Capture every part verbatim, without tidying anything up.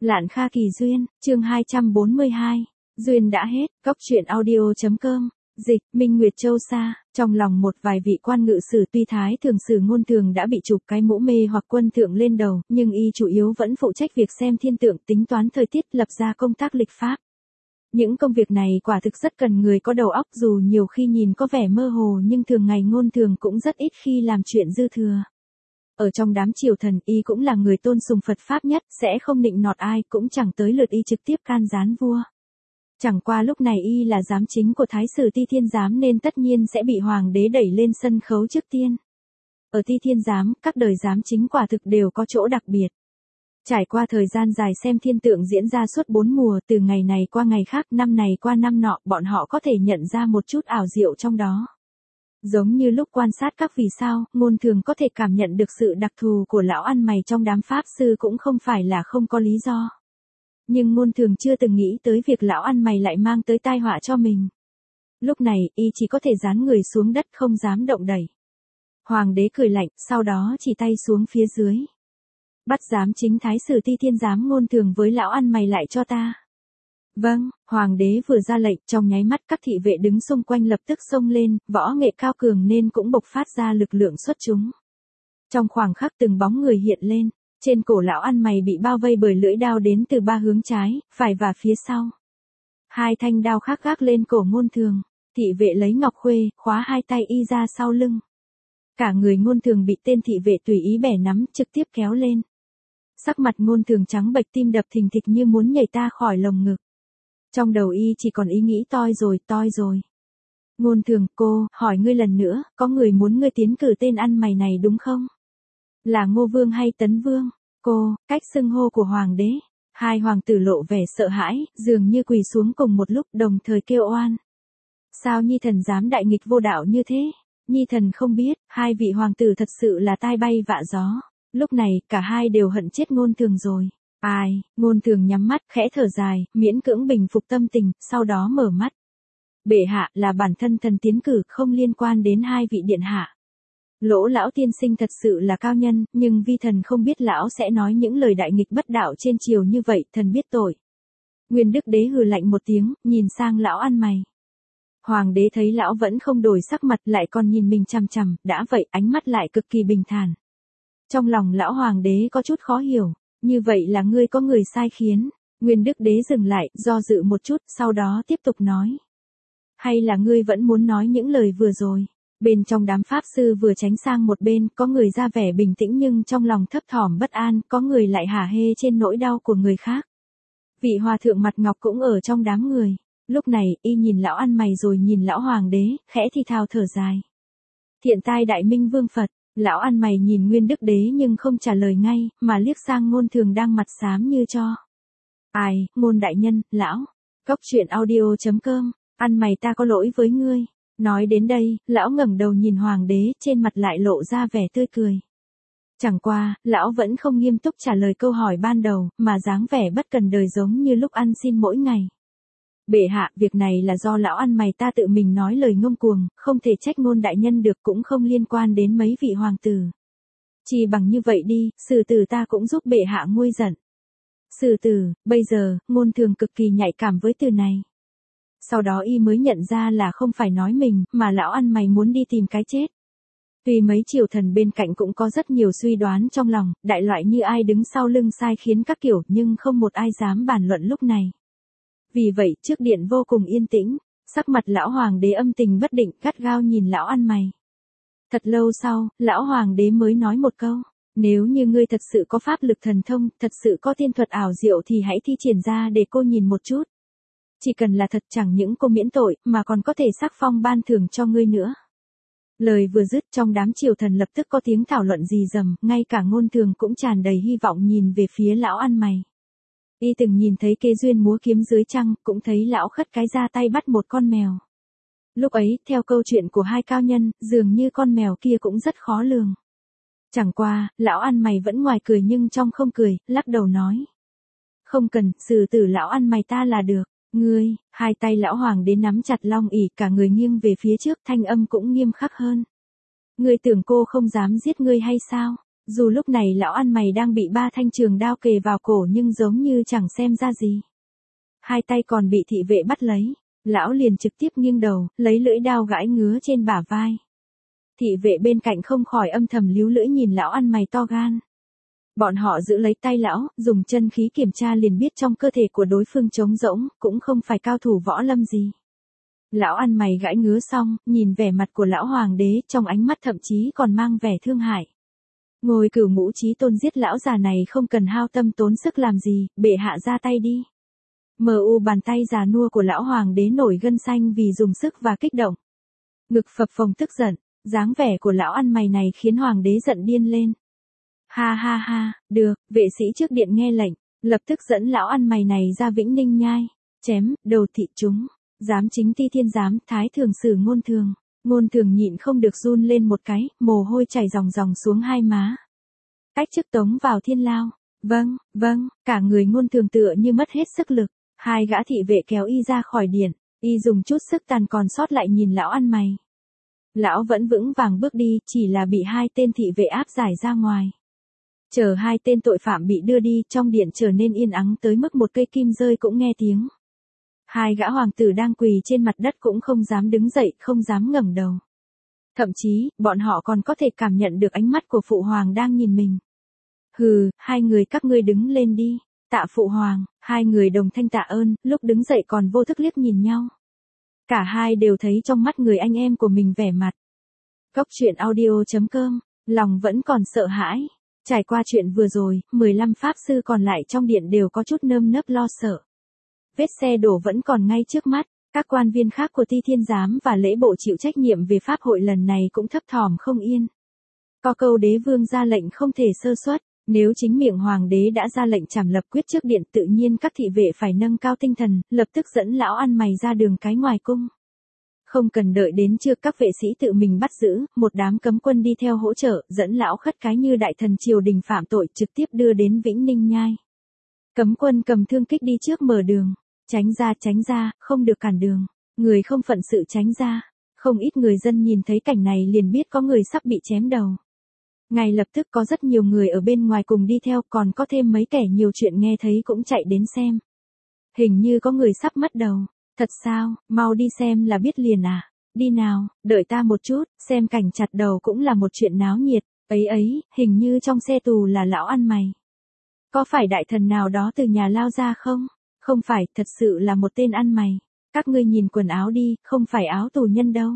Lạn Kha Kỳ Duyên, chương hai trăm bốn mươi hai. Duyên đã hết, Cóc truyện audio.com. Dịch, Minh Nguyệt Châu Sa, trong lòng một vài vị quan ngự sử tuy thái thường sử ngôn thường đã bị chụp cái mũ mê hoặc quân thượng lên đầu, nhưng y chủ yếu vẫn phụ trách việc xem thiên tượng, tính toán thời tiết, lập ra công tác lịch pháp. Những công việc này quả thực rất cần người có đầu óc, dù nhiều khi nhìn có vẻ mơ hồ nhưng thường ngày ngôn thường cũng rất ít khi làm chuyện dư thừa. Ở trong đám triều thần, y cũng là người tôn sùng Phật Pháp nhất, sẽ không nịnh nọt ai, cũng chẳng tới lượt y trực tiếp can gián vua. Chẳng qua lúc này y là giám chính của Thái sử Ti Thiên Giám nên tất nhiên sẽ bị hoàng đế đẩy lên sân khấu trước tiên. Ở Ti Thiên Giám, các đời giám chính quả thực đều có chỗ đặc biệt. Trải qua thời gian dài xem thiên tượng diễn ra suốt bốn mùa, từ ngày này qua ngày khác, năm này qua năm nọ, bọn họ có thể nhận ra một chút ảo diệu trong đó. Giống như lúc quan sát các vì sao, ngôn thường có thể cảm nhận được sự đặc thù của lão ăn mày trong đám pháp sư cũng không phải là không có lý do. Nhưng ngôn thường chưa từng nghĩ tới việc lão ăn mày lại mang tới tai họa cho mình. Lúc này, y chỉ có thể dán người xuống đất không dám động đẩy. Hoàng đế cười lạnh, sau đó chỉ tay xuống phía dưới. Bắt giám chính Thái sử Ti Thiên Giám ngôn thường với lão ăn mày lại cho ta. Vâng, hoàng đế vừa ra lệnh, trong nháy mắt các thị vệ đứng xung quanh lập tức xông lên, võ nghệ cao cường nên cũng bộc phát ra lực lượng xuất chúng. Trong khoảng khắc từng bóng người hiện lên, trên cổ lão ăn mày bị bao vây bởi lưỡi đao đến từ ba hướng trái, phải và phía sau. Hai thanh đao khác gác lên cổ ngôn thường, thị vệ lấy ngọc khuê, khóa hai tay y ra sau lưng. Cả người ngôn thường bị tên thị vệ tùy ý bẻ nắm, trực tiếp kéo lên. Sắc mặt ngôn thường trắng bệch, tim đập thình thịch như muốn nhảy ta khỏi lồng ngực. Trong đầu y chỉ còn ý nghĩ toi rồi, toi rồi. Ngôn thường, cô, hỏi ngươi lần nữa, có người muốn ngươi tiến cử tên ăn mày này đúng không? Là Ngô Vương hay Tấn Vương? Cô, cách xưng hô của hoàng đế. Hai hoàng tử lộ vẻ sợ hãi, dường như quỳ xuống cùng một lúc, đồng thời kêu oan. Sao Nhi thần dám đại nghịch vô đạo như thế? Nhi thần không biết, hai vị hoàng tử thật sự là tai bay vạ gió. Lúc này, cả hai đều hận chết ngôn thường rồi. Ai, ngôn thường nhắm mắt, khẽ thở dài, miễn cưỡng bình phục tâm tình, sau đó mở mắt. Bệ hạ, là bản thân thần tiến cử, không liên quan đến hai vị điện hạ. Lỗ lão tiên sinh thật sự là cao nhân, nhưng vi thần không biết lão sẽ nói những lời đại nghịch bất đạo trên triều như vậy, thần biết tội. Nguyên Đức Đế hừ lạnh một tiếng, nhìn sang lão ăn mày. Hoàng đế thấy lão vẫn không đổi sắc mặt, lại còn nhìn mình chằm chằm, đã vậy ánh mắt lại cực kỳ bình thản. Trong lòng lão hoàng đế có chút khó hiểu, như vậy là ngươi có người sai khiến. Nguyên Đức Đế dừng lại, do dự một chút, sau đó tiếp tục nói. Hay là ngươi vẫn muốn nói những lời vừa rồi? Bên trong đám pháp sư vừa tránh sang một bên, có người ra vẻ bình tĩnh nhưng trong lòng thấp thỏm bất an, có người lại hả hê trên nỗi đau của người khác. Vị hòa thượng mặt ngọc cũng ở trong đám người. Lúc này, y nhìn lão ăn mày rồi nhìn lão hoàng đế, khẽ thì thào thở dài. Thiện tai đại minh vương Phật. Lão ăn mày nhìn Nguyên Đức Đế nhưng không trả lời ngay, mà liếc sang ngôn thường đang mặt xám như cho. Ai, ngôn đại nhân, lão. Cóc truyện audio.com, ăn mày ta có lỗi với ngươi. Nói đến đây, lão ngẩng đầu nhìn hoàng đế, trên mặt lại lộ ra vẻ tươi cười. Chẳng qua, lão vẫn không nghiêm túc trả lời câu hỏi ban đầu, mà dáng vẻ bất cần đời giống như lúc ăn xin mỗi ngày. Bệ hạ, việc này là do lão ăn mày ta tự mình nói lời ngông cuồng, không thể trách ngôn đại nhân được, cũng không liên quan đến mấy vị hoàng tử. Chỉ bằng như vậy đi, sử tử ta cũng giúp bệ hạ nguôi giận. Sử tử, bây giờ, ngôn thường cực kỳ nhạy cảm với từ này. Sau đó y mới nhận ra là không phải nói mình, mà lão ăn mày muốn đi tìm cái chết. Tuy mấy triều thần bên cạnh cũng có rất nhiều suy đoán trong lòng, đại loại như ai đứng sau lưng sai khiến các kiểu, nhưng không một ai dám bàn luận lúc này. Vì vậy, trước điện vô cùng yên tĩnh, sắc mặt lão hoàng đế âm tình bất định, gắt gao nhìn lão ăn mày. Thật lâu sau, lão hoàng đế mới nói một câu, nếu như ngươi thật sự có pháp lực thần thông, thật sự có tiên thuật ảo diệu thì hãy thi triển ra để cô nhìn một chút. Chỉ cần là thật, chẳng những cô miễn tội, mà còn có thể sắc phong ban thưởng cho ngươi nữa. Lời vừa dứt, trong đám triều thần lập tức có tiếng thảo luận rì rầm, ngay cả ngôn thường cũng tràn đầy hy vọng nhìn về phía lão ăn mày. Y từng nhìn thấy Kế Duyên múa kiếm dưới trăng, cũng thấy lão khất cái ra tay bắt một con mèo. Lúc ấy, theo câu chuyện của hai cao nhân, dường như con mèo kia cũng rất khó lường. Chẳng qua, lão ăn mày vẫn ngoài cười nhưng trong không cười, lắc đầu nói. Không cần, xử tử lão ăn mày ta là được. Ngươi, hai tay lão hoàng đế nắm chặt long ỷ, cả người nghiêng về phía trước, thanh âm cũng nghiêm khắc hơn. Ngươi tưởng cô không dám giết ngươi hay sao? Dù lúc này lão ăn mày đang bị ba thanh trường đao kề vào cổ nhưng giống như chẳng xem ra gì. Hai tay còn bị thị vệ bắt lấy, lão liền trực tiếp nghiêng đầu, lấy lưỡi đao gãi ngứa trên bả vai. Thị vệ bên cạnh không khỏi âm thầm líu lưỡi nhìn lão ăn mày to gan. Bọn họ giữ lấy tay lão, dùng chân khí kiểm tra liền biết trong cơ thể của đối phương trống rỗng, cũng không phải cao thủ võ lâm gì. Lão ăn mày gãi ngứa xong, nhìn vẻ mặt của lão hoàng đế, trong ánh mắt thậm chí còn mang vẻ thương hại. Ngồi cửu ngũ chí tôn giết lão già này không cần hao tâm tốn sức làm gì, bệ hạ ra tay đi. Mờ u bàn tay già nua của lão hoàng đế nổi gân xanh vì dùng sức và kích động. Ngực phập phồng tức giận, dáng vẻ của lão ăn mày này khiến hoàng đế giận điên lên. Ha ha ha, được, vệ sĩ trước điện nghe lệnh, lập tức dẫn lão ăn mày này ra Vĩnh Ninh nhai, chém, đầu thị chúng. Giám chính Ti Thiên giám, thái thường sử Ngôn Thường. Ngôn Thường nhịn không được run lên một cái, mồ hôi chảy ròng ròng xuống hai má. Cách chức tống vào thiên lao. Vâng, vâng, cả người Ngôn Thường tựa như mất hết sức lực. Hai gã thị vệ kéo y ra khỏi điện, y dùng chút sức tàn còn sót lại nhìn lão ăn mày. Lão vẫn vững vàng bước đi, chỉ là bị hai tên thị vệ áp giải ra ngoài. Chờ hai tên tội phạm bị đưa đi, trong điện trở nên yên ắng tới mức một cây kim rơi cũng nghe tiếng. Hai gã hoàng tử đang quỳ trên mặt đất cũng không dám đứng dậy, không dám ngẩng đầu. Thậm chí, bọn họ còn có thể cảm nhận được ánh mắt của phụ hoàng đang nhìn mình. Hừ, hai người các ngươi đứng lên đi. Tạ phụ hoàng, hai người đồng thanh tạ ơn, lúc đứng dậy còn vô thức liếc nhìn nhau. Cả hai đều thấy trong mắt người anh em của mình vẻ mặt. Cốc truyện audio chấm com, lòng vẫn còn sợ hãi. Trải qua chuyện vừa rồi, mười lăm pháp sư còn lại trong điện đều có chút nơm nớp lo sợ. Vết xe đổ vẫn còn ngay trước mắt, các quan viên khác của Ti Thiên giám và lễ bộ chịu trách nhiệm về pháp hội lần này cũng thấp thỏm không yên. Có câu đế vương ra lệnh không thể sơ suất, nếu chính miệng hoàng đế đã ra lệnh trảm lập quyết trước điện tự nhiên các thị vệ phải nâng cao tinh thần, lập tức dẫn lão ăn mày ra đường cái ngoài cung. Không cần đợi đến trưa các vệ sĩ tự mình bắt giữ, một đám cấm quân đi theo hỗ trợ, dẫn lão khất cái như đại thần triều đình phạm tội trực tiếp đưa đến Vĩnh Ninh nhai. Cấm quân cầm thương kích đi trước mở đường. Tránh ra tránh ra, không được cản đường. Người không phận sự tránh ra. Không ít người dân nhìn thấy cảnh này liền biết có người sắp bị chém đầu. Ngay lập tức có rất nhiều người ở bên ngoài cùng đi theo, còn có thêm mấy kẻ nhiều chuyện nghe thấy cũng chạy đến xem. Hình như có người sắp mất đầu. Thật sao, mau đi xem là biết liền à. Đi nào, đợi ta một chút, xem cảnh chặt đầu cũng là một chuyện náo nhiệt. Ấy ấy, hình như trong xe tù là lão ăn mày. Có phải đại thần nào đó từ nhà lao ra không? Không phải, thật sự là một tên ăn mày. Các ngươi nhìn quần áo đi, không phải áo tù nhân đâu.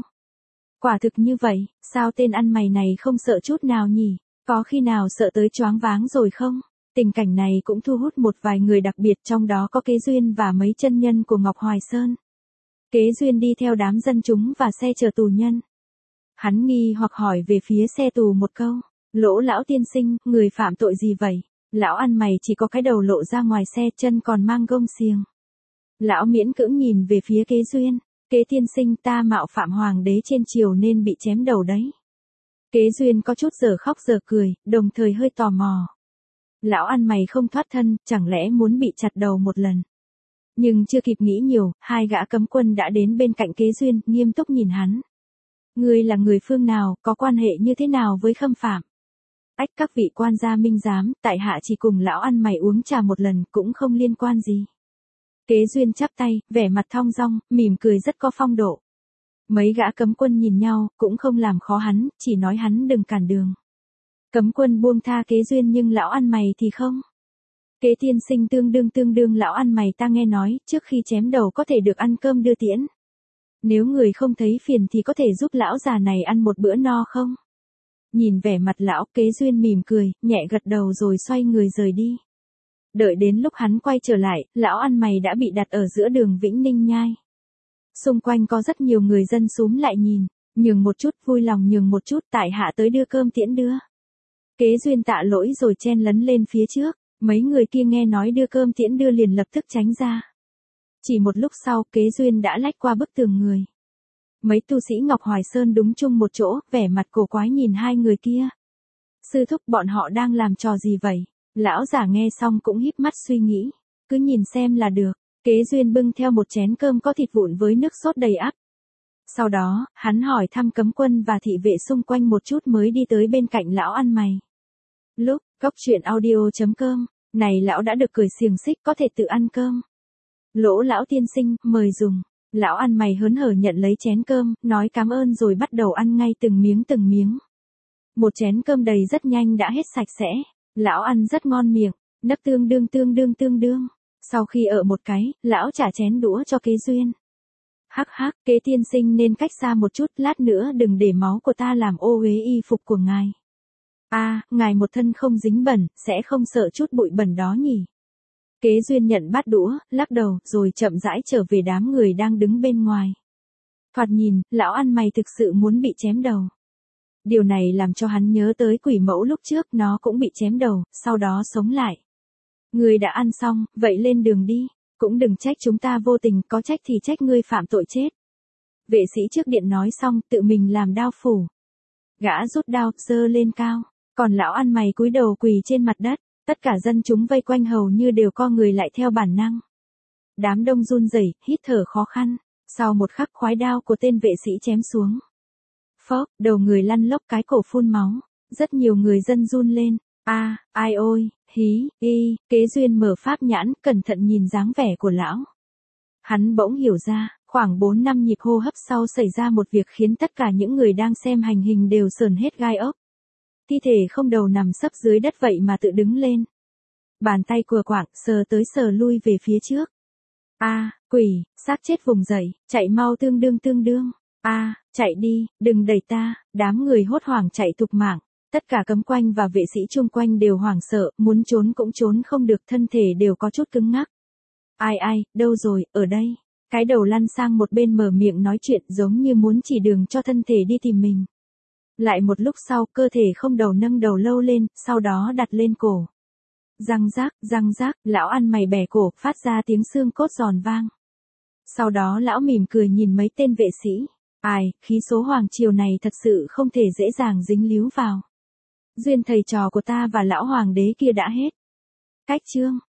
Quả thực như vậy, sao tên ăn mày này không sợ chút nào nhỉ? Có khi nào sợ tới choáng váng rồi không? Tình cảnh này cũng thu hút một vài người đặc biệt, trong đó có Kế Duyên và mấy chân nhân của Ngọc Hoài Sơn. Kế Duyên đi theo đám dân chúng và xe chở tù nhân. Hắn nghi hoặc hỏi về phía xe tù một câu. Lỗ lão tiên sinh, người phạm tội gì vậy? Lão ăn mày chỉ có cái đầu lộ ra ngoài xe, chân còn mang gông xiềng. Lão miễn cưỡng nhìn về phía Kế Duyên. Kế tiên sinh, ta mạo phạm hoàng đế trên triều nên bị chém đầu đấy. Kế Duyên có chút giờ khóc giờ cười, đồng thời hơi tò mò. Lão ăn mày không thoát thân, chẳng lẽ muốn bị chặt đầu một lần. Nhưng chưa kịp nghĩ nhiều, hai gã cấm quân đã đến bên cạnh Kế Duyên, nghiêm túc nhìn hắn. Ngươi là người phương nào, có quan hệ như thế nào với Khâm Phạm? Ách, các vị quan gia minh giám, tại hạ chỉ cùng lão ăn mày uống trà một lần, cũng không liên quan gì. Kế Duyên chắp tay, vẻ mặt thong dong, mỉm cười rất có phong độ. Mấy gã cấm quân nhìn nhau, cũng không làm khó hắn, chỉ nói hắn đừng cản đường. Cấm quân buông tha Kế Duyên nhưng lão ăn mày thì không. Kế tiên sinh tương đương tương đương lão ăn mày, ta nghe nói, trước khi chém đầu có thể được ăn cơm đưa tiễn. Nếu người không thấy phiền thì có thể giúp lão già này ăn một bữa no không? Nhìn vẻ mặt lão, Kế Duyên mỉm cười, nhẹ gật đầu rồi xoay người rời đi. Đợi đến lúc hắn quay trở lại, lão ăn mày đã bị đặt ở giữa đường Vĩnh Ninh nhai. Xung quanh có rất nhiều người dân xúm lại nhìn, nhường một chút, vui lòng nhường một chút, tại hạ tới đưa cơm tiễn đưa. Kế Duyên tạ lỗi rồi chen lấn lên phía trước, mấy người kia nghe nói đưa cơm tiễn đưa liền lập tức tránh ra. Chỉ một lúc sau, Kế Duyên đã lách qua bức tường người. Mấy tu sĩ Ngọc Hoài Sơn đúng chung một chỗ, vẻ mặt cổ quái nhìn hai người kia. Sư thúc, bọn họ đang làm trò gì vậy? Lão giả nghe xong cũng híp mắt suy nghĩ, cứ nhìn xem là được. Kế Duyên bưng theo một chén cơm có thịt vụn với nước sốt đầy ắp. Sau đó, hắn hỏi thăm cấm quân và thị vệ xung quanh một chút mới đi tới bên cạnh lão ăn mày. Lúc, cốc truyện audio.com, này lão đã được cởi xiềng xích có thể tự ăn cơm. Lỗ lão tiên sinh, mời dùng. Lão ăn mày hớn hở nhận lấy chén cơm, nói cảm ơn rồi bắt đầu ăn ngay từng miếng từng miếng. Một chén cơm đầy rất nhanh đã hết sạch sẽ. Lão ăn rất ngon miệng, nấc tương đương tương đương tương đương. Sau khi ở một cái, lão trả chén đũa cho Kế Duyên. Hắc hắc, Kế tiên sinh nên cách xa một chút, lát nữa đừng để máu của ta làm ô uế y phục của ngài. A, à, ngài một thân không dính bẩn, sẽ không sợ chút bụi bẩn đó nhỉ? Kế Duyên nhận bát đũa, lắc đầu, rồi chậm rãi trở về đám người đang đứng bên ngoài. Thoạt nhìn, lão ăn mày thực sự muốn bị chém đầu. Điều này làm cho hắn nhớ tới quỷ mẫu lúc trước, nó cũng bị chém đầu, sau đó sống lại. Người đã ăn xong, vậy lên đường đi, cũng đừng trách chúng ta vô tình, có trách thì trách ngươi phạm tội chết. Vệ sĩ trước điện nói xong, tự mình làm đao phủ. Gã rút đao, giơ lên cao, còn lão ăn mày cúi đầu quỳ trên mặt đất, tất cả dân chúng vây quanh hầu như đều co người lại theo bản năng. Đám đông run rẩy, hít thở khó khăn, sau một khắc khoái đao của tên vệ sĩ chém xuống. Phốc, đầu người lăn lóc cái cổ phun máu, rất nhiều người dân run lên, a, à, ai ôi, hí, y, Kế Duyên mở pháp nhãn, cẩn thận nhìn dáng vẻ của lão. Hắn bỗng hiểu ra, khoảng bốn năm nhịp hô hấp sau xảy ra một việc khiến tất cả những người đang xem hành hình đều sởn hết gai ốc. Thi thể không đầu nằm sấp dưới đất vậy mà tự đứng lên. Bàn tay cùa quạng, sờ tới sờ lui về phía trước. A, à, quỷ, xác chết vùng dậy, chạy mau tương đương tương đương. A, à, chạy đi, đừng đẩy ta, đám người hốt hoảng chạy thục mạng. Tất cả cấm quanh và vệ sĩ chung quanh đều hoảng sợ, muốn trốn cũng trốn không được, thân thể đều có chút cứng ngắc. Ai ai, đâu rồi, ở đây. Cái đầu lăn sang một bên mở miệng nói chuyện giống như muốn chỉ đường cho thân thể đi tìm mình. Lại một lúc sau, cơ thể không đầu nâng đầu lâu lên, sau đó đặt lên cổ. Răng rác, răng rác, lão ăn mày bẻ cổ, phát ra tiếng xương cốt giòn vang. Sau đó lão mỉm cười nhìn mấy tên vệ sĩ. Ai, khí số hoàng triều này thật sự không thể dễ dàng dính líu vào. Duyên thầy trò của ta và lão hoàng đế kia đã hết. Cách chương.